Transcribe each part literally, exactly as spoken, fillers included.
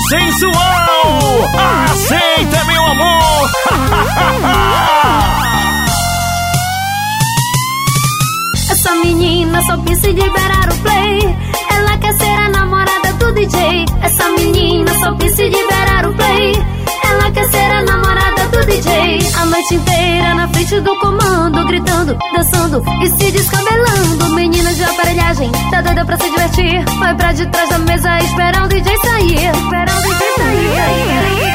sensual. Aceita, meu amor. Essa menina só pensa em liberar o play. Ela quer ser a namorada do D J. Essa menina só pensa em liberar o play. Ela quer ser a namorada do D J. A noite inteira na frente do comando, gritando, dançando e se descabelando. Menina de aparelhagem, tá doida pra se divertir. Vai pra de trás da mesa esperar o D J sair. Esperar o D J sair.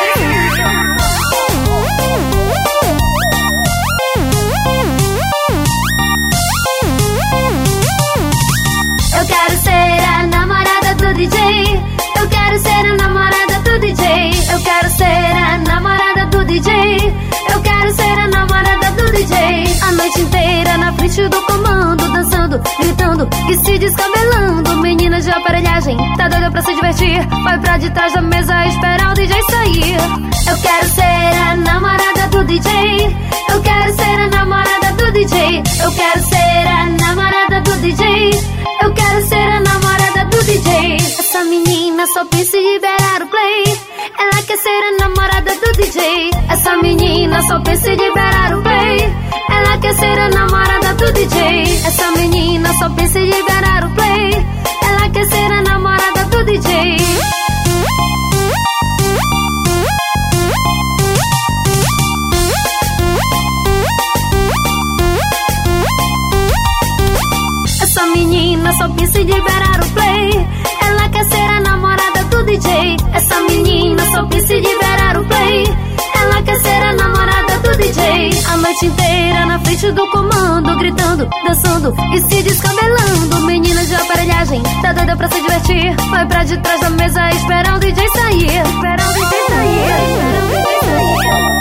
Eu quero ser a namorada do D J. Eu quero ser a namorada do D J. Eu quero ser a namorada do D J. Eu quero ser a namorada do D J. A noite inteira na frente do comando, dançando, gritando e se descabelando. Menina de aparelhagem, tá doida pra se divertir. Vai pra de trás da mesa esperar o D J sair. Eu quero ser a namorada do D J. Eu quero ser a namorada do D J. Eu quero ser a namorada do D J. Eu quero ser a namorada do D J. Essa menina só pensa em liberar o play. Ela quer ser a namorada do D J. Essa menina só pensa em liberar o play. Ela quer ser a namorada do D J. Essa menina só pensa em liberar o play. Ela quer ser a namorada do D J. Essa menina só pensa em liberar o play. Ela quer ser a namorada do D J. Essa menina só pensa em liberar o play. Ela quer ser a namorada do D J. A noite inteira na frente do comando, gritando, dançando e se descabelando. Menina de aparelhagem, tá doida pra se divertir. Vai pra de trás da mesa esperar o D J sair. Esperar o D J sair. Esperar o D J sair.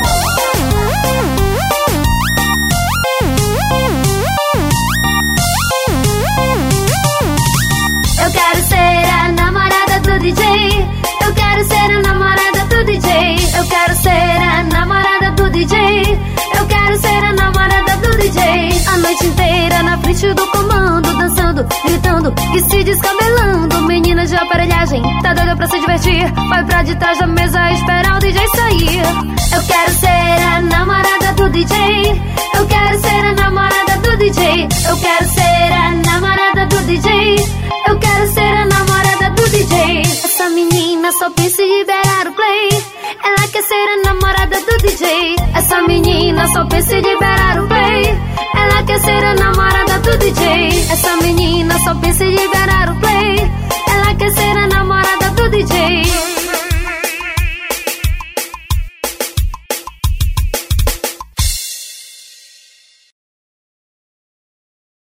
Eu quero ser a namorada do D J. Eu quero ser a namorada do D J. Eu quero ser a namorada do D J. Eu quero ser a namorada do D J. A noite inteira na frente do comando, dançando, gritando e se descabelando. Menina de aparelhagem, tá doida pra se divertir. Vai pra de trás da mesa esperar o D J sair. Eu quero ser a namorada do D J. Eu quero ser a namorada do D J. Eu quero ser a namorada do D J. Eu quero ser a namorada do D J. Essa menina só pensa em liberar o play. Ela quer ser a namorada do D J. Essa menina só pensa em liberar o play. Ela quer ser a namorada do D J. Essa menina só pensa em liberar